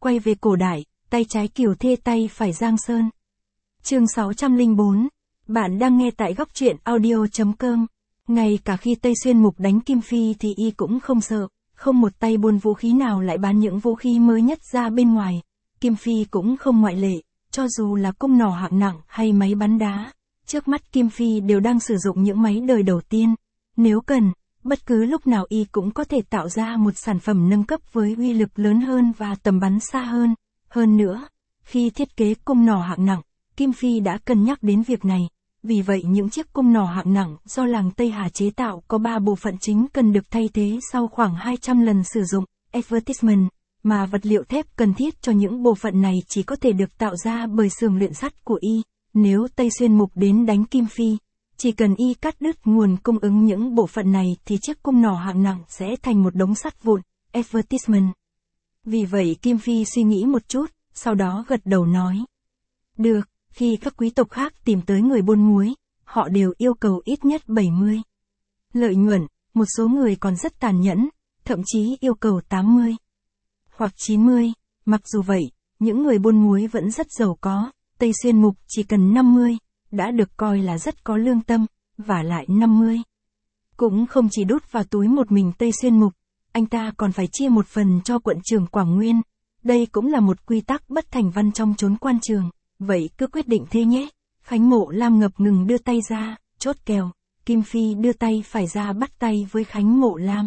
quay về cổ đại, tay trái Kiều Thê tay phải Giang Sơn. Chương 604. Bạn đang nghe tại góc truyện audio.com. Ngay cả khi Tây Xuyên Mục đánh Kim Phi thì y cũng không sợ, không một tay buôn vũ khí nào lại bán những vũ khí mới nhất ra bên ngoài. Kim Phi cũng không ngoại lệ, cho dù là cung nỏ hạng nặng hay máy bắn đá. Trước mắt Kim Phi đều đang sử dụng những máy đời đầu tiên. Nếu cần, bất cứ lúc nào y cũng có thể tạo ra một sản phẩm nâng cấp với uy lực lớn hơn và tầm bắn xa hơn. Hơn nữa, khi thiết kế cung nỏ hạng nặng, Kim Phi đã cân nhắc đến việc này. Vì vậy những chiếc cung nỏ hạng nặng do làng Tây Hà chế tạo có 3 bộ phận chính cần được thay thế sau khoảng 200 lần sử dụng, advertisement, mà vật liệu thép cần thiết cho những bộ phận này chỉ có thể được tạo ra bởi xưởng luyện sắt của y. Nếu Tây Xuyên Mục đến đánh Kim Phi, chỉ cần y cắt đứt nguồn cung ứng những bộ phận này thì chiếc cung nỏ hạng nặng sẽ thành một đống sắt vụn, advertisement. Vì vậy Kim Phi suy nghĩ một chút, sau đó gật đầu nói. Được, khi các quý tộc khác tìm tới người buôn muối, họ đều yêu cầu ít nhất 70 lợi nhuận, một số người còn rất tàn nhẫn, thậm chí yêu cầu 80 hoặc 90. Mặc dù vậy, những người buôn muối vẫn rất giàu có. Tây Xuyên Mục chỉ cần 50, đã được coi là rất có lương tâm, và lại 50 cũng không chỉ đút vào túi một mình Tây Xuyên Mục, anh ta còn phải chia một phần cho quận trưởng Quảng Nguyên. Đây cũng là một quy tắc bất thành văn trong chốn quan trường. Vậy cứ quyết định thế nhé. Khánh Mộ Lam ngập ngừng đưa tay ra, chốt kèo. Kim Phi đưa tay phải ra bắt tay với Khánh Mộ Lam.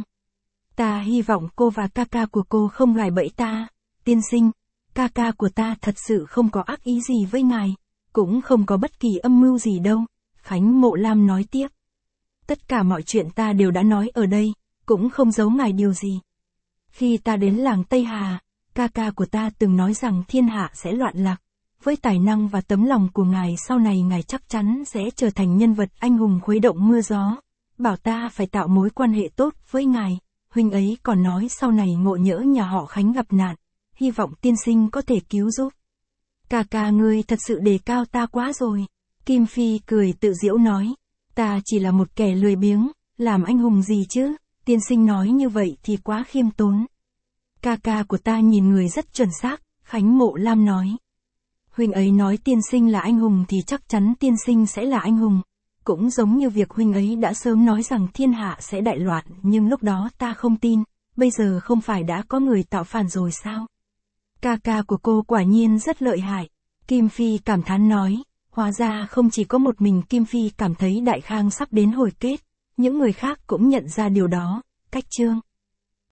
Ta hy vọng cô và ca ca của cô không gài bẫy ta. Tiên sinh, ca ca của ta thật sự không có ác ý gì với ngài, cũng không có bất kỳ âm mưu gì đâu. Khánh Mộ Lam nói tiếp. Tất cả mọi chuyện ta đều đã nói ở đây, cũng không giấu ngài điều gì. Khi ta đến làng Tây Hà, ca ca của ta từng nói rằng thiên hạ sẽ loạn lạc. Với tài năng và tấm lòng của ngài sau này ngài chắc chắn sẽ trở thành nhân vật anh hùng khuấy động mưa gió. Bảo ta phải tạo mối quan hệ tốt với ngài. Huynh ấy còn nói sau này ngộ nhỡ nhà họ Khánh gặp nạn, hy vọng tiên sinh có thể cứu giúp. Ca ca ngươi thật sự đề cao ta quá rồi. Kim Phi cười tự giễu nói. Ta chỉ là một kẻ lười biếng, làm anh hùng gì chứ, tiên sinh nói như vậy thì quá khiêm tốn. Ca ca của ta nhìn người rất chuẩn xác, Khánh Mộ Lam nói. Huynh ấy nói tiên sinh là anh hùng thì chắc chắn tiên sinh sẽ là anh hùng. Cũng giống như việc huynh ấy đã sớm nói rằng thiên hạ sẽ đại loạn, nhưng lúc đó ta không tin, bây giờ không phải đã có người tạo phản rồi sao? Ca ca của cô quả nhiên rất lợi hại. Kim Phi cảm thán nói, hóa ra không chỉ có một mình Kim Phi cảm thấy Đại Khang sắp đến hồi kết, những người khác cũng nhận ra điều đó. Cách chương